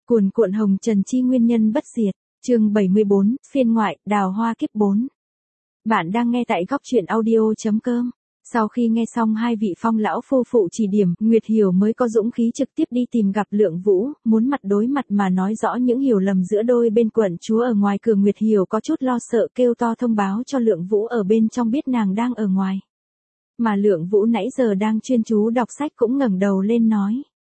Cuồn cuộn hồng trần chi nguyên nhân bất diệt, chương 74, phiên ngoại, đào hoa kiếp 4. Bạn đang nghe tại góc truyện audio.com. Sau khi nghe xong hai vị Phong lão phu phụ chỉ điểm, Nguyệt Hiểu mới có dũng khí trực tiếp đi tìm gặp Lượng Vũ, muốn mặt đối mặt mà nói rõ những hiểu lầm giữa đôi bên. Quận chúa ở ngoài cửa Nguyệt Hiểu có chút lo sợ kêu to thông báo cho Lượng Vũ ở bên trong biết nàng đang ở ngoài. Mà Lượng Vũ nãy giờ đang chuyên chú đọc sách cũng ngẩng đầu lên nói.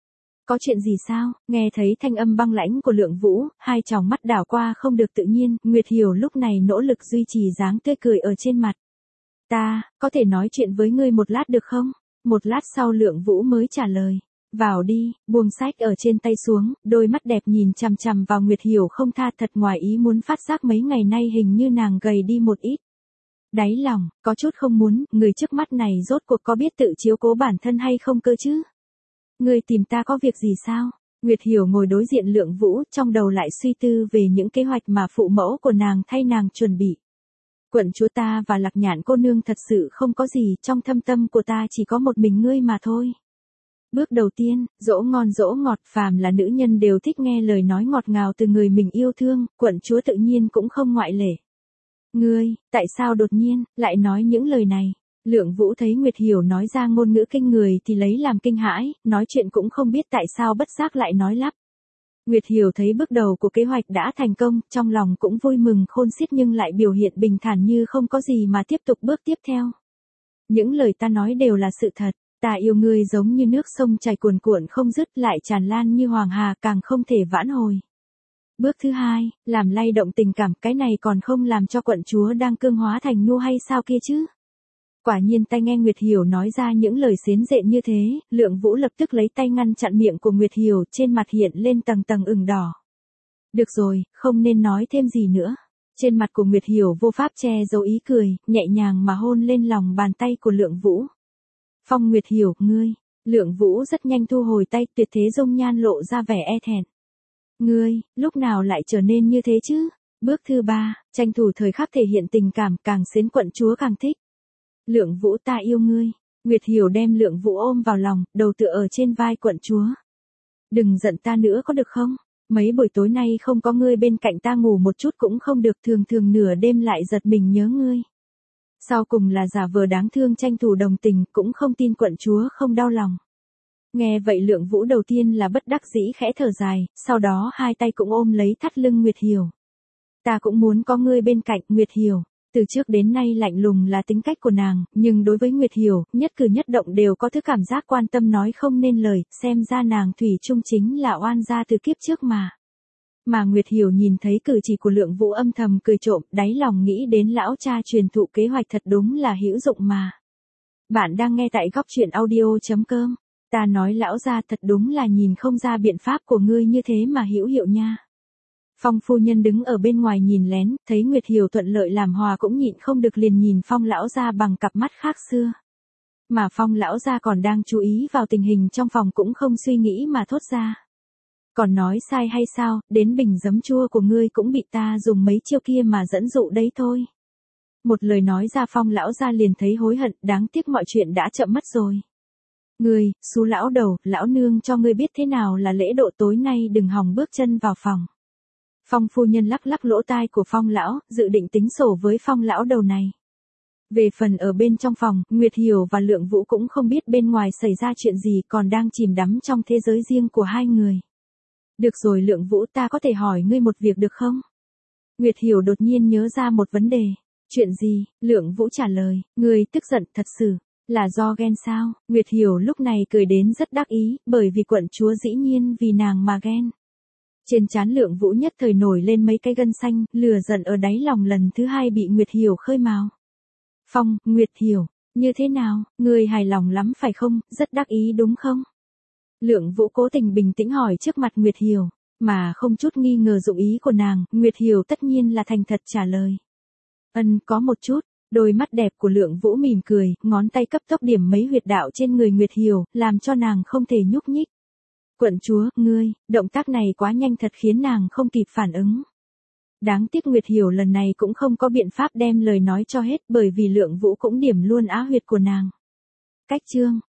Có chuyện gì sao? Nghe thấy thanh âm băng lãnh của Lượng Vũ, hai tròng mắt đảo qua không được tự nhiên, Nguyệt Hiểu lúc này nỗ lực duy trì dáng tươi cười ở trên mặt. Ta, có thể nói chuyện với ngươi một lát được không? Một lát sau Lượng Vũ mới trả lời. Vào đi, buông sách ở trên tay xuống, đôi mắt đẹp nhìn chằm chằm vào Nguyệt Hiểu không tha, thật ngoài ý muốn phát giác mấy ngày nay hình như nàng gầy đi một ít. Đáy lòng, có chút không muốn, người trước mắt này rốt cuộc có biết tự chiếu cố bản thân hay không cơ chứ? Ngươi tìm ta có việc gì sao? Nguyệt Hiểu ngồi đối diện Lượng Vũ, trong đầu lại suy tư về những kế hoạch mà phụ mẫu của nàng thay nàng chuẩn bị. Quận chúa ta và Lạc Nhạn cô nương thật sự không có gì, trong thâm tâm của ta chỉ có một mình ngươi mà thôi. Bước đầu tiên, dỗ ngon dỗ ngọt, phàm là nữ nhân đều thích nghe lời nói ngọt ngào từ người mình yêu thương, quận chúa tự nhiên cũng không ngoại lệ. Ngươi, tại sao đột nhiên, lại nói những lời này? Lượng Vũ thấy Nguyệt Hiểu nói ra ngôn ngữ kinh người thì lấy làm kinh hãi, nói chuyện cũng không biết tại sao bất giác lại nói lắp. Nguyệt Hiểu thấy bước đầu của kế hoạch đã thành công, trong lòng cũng vui mừng khôn xiết nhưng lại biểu hiện bình thản như không có gì mà tiếp tục bước tiếp theo. Những lời ta nói đều là sự thật, ta yêu ngươi giống như nước sông chảy cuồn cuộn không dứt, lại tràn lan như hoàng hà, càng không thể vãn hồi. Bước thứ hai, làm lay động tình cảm, cái này còn không làm cho quận chúa đang cương hóa thành nhu hay sao kia chứ? Quả nhiên tai nghe Nguyệt Hiểu nói ra những lời xến rện như thế, Lượng Vũ lập tức lấy tay ngăn chặn miệng của Nguyệt Hiểu, trên mặt hiện lên tầng tầng ửng đỏ. Được rồi, không nên nói thêm gì nữa. Trên mặt của Nguyệt Hiểu vô pháp che giấu ý cười, nhẹ nhàng mà hôn lên lòng bàn tay của Lượng Vũ. Phong Nguyệt Hiểu, ngươi. Lượng Vũ rất nhanh thu hồi tay, tuyệt thế dung nhan lộ ra vẻ e thẹn. Ngươi, lúc nào lại trở nên như thế chứ? Bước thứ ba, tranh thủ thời khắc thể hiện tình cảm, càng xến quận chúa càng thích. Lượng Vũ, ta yêu ngươi. Nguyệt Hiểu đem Lượng Vũ ôm vào lòng, đầu tựa ở trên vai quận chúa. Đừng giận ta nữa có được không? Mấy buổi tối nay không có ngươi bên cạnh ta ngủ một chút cũng không được, thường thường nửa đêm lại giật mình nhớ ngươi. Sau cùng là giả vờ đáng thương tranh thủ đồng tình, cũng không tin quận chúa không đau lòng. Nghe vậy Lượng Vũ đầu tiên là bất đắc dĩ khẽ thở dài, sau đó hai tay cũng ôm lấy thắt lưng Nguyệt Hiểu. Ta cũng muốn có ngươi bên cạnh, Nguyệt Hiểu. Từ trước đến nay lạnh lùng là tính cách của nàng, nhưng đối với Nguyệt Hiểu, nhất cử nhất động đều có thứ cảm giác quan tâm nói không nên lời, xem ra nàng thủy chung chính là oan gia từ kiếp trước mà. Mà Nguyệt Hiểu nhìn thấy cử chỉ của Lượng Vũ âm thầm cười trộm, đáy lòng nghĩ đến lão cha truyền thụ kế hoạch thật đúng là hữu dụng mà. Bạn đang nghe tại góc truyện audio.com. Ta nói lão gia thật đúng là nhìn không ra biện pháp của ngươi như thế mà hữu hiệu nha. Phong phu nhân đứng ở bên ngoài nhìn lén, thấy Nguyệt Hiểu thuận lợi làm hòa cũng nhịn không được liền nhìn Phong lão gia bằng cặp mắt khác xưa. Mà Phong lão gia còn đang chú ý vào tình hình trong phòng cũng không suy nghĩ mà thốt ra. Còn nói sai hay sao, đến bình giấm chua của ngươi cũng bị ta dùng mấy chiêu kia mà dẫn dụ đấy thôi. Một lời nói ra Phong lão gia liền thấy hối hận, đáng tiếc mọi chuyện đã chậm mất rồi. Ngươi, xú lão đầu, lão nương cho ngươi biết thế nào là lễ độ, tối nay đừng hòng bước chân vào phòng. Phong phu nhân lắc lắc lỗ tai của Phong lão, dự định tính sổ với Phong lão đầu này. Về phần ở bên trong phòng, Nguyệt Hiểu và Lượng Vũ cũng không biết bên ngoài xảy ra chuyện gì, còn đang chìm đắm trong thế giới riêng của hai người. Được rồi Lượng Vũ, ta có thể hỏi ngươi một việc được không? Nguyệt Hiểu đột nhiên nhớ ra một vấn đề. Chuyện gì? Lượng Vũ trả lời, ngươi tức giận thật sự, là do ghen sao? Nguyệt Hiểu lúc này cười đến rất đắc ý, bởi vì quận chúa dĩ nhiên vì nàng mà ghen. Trên trán Lượng Vũ nhất thời nổi lên mấy cái gân xanh, lửa giận ở đáy lòng lần thứ hai bị Nguyệt Hiểu khơi mào. Phong, Nguyệt Hiểu, như thế nào, ngươi hài lòng lắm phải không, rất đắc ý đúng không? Lượng Vũ cố tình bình tĩnh hỏi trước mặt Nguyệt Hiểu, mà không chút nghi ngờ dụng ý của nàng, Nguyệt Hiểu tất nhiên là thành thật trả lời. Có một chút. Đôi mắt đẹp của Lượng Vũ mỉm cười, ngón tay cấp tốc điểm mấy huyệt đạo trên người Nguyệt Hiểu, làm cho nàng không thể nhúc nhích. Quận chúa, ngươi, động tác này quá nhanh thật khiến nàng không kịp phản ứng. Đáng tiếc Nguyệt Hiểu lần này cũng không có biện pháp đem lời nói cho hết, bởi vì Lượng Vũ cũng điểm luôn á huyệt của nàng. Cách chương,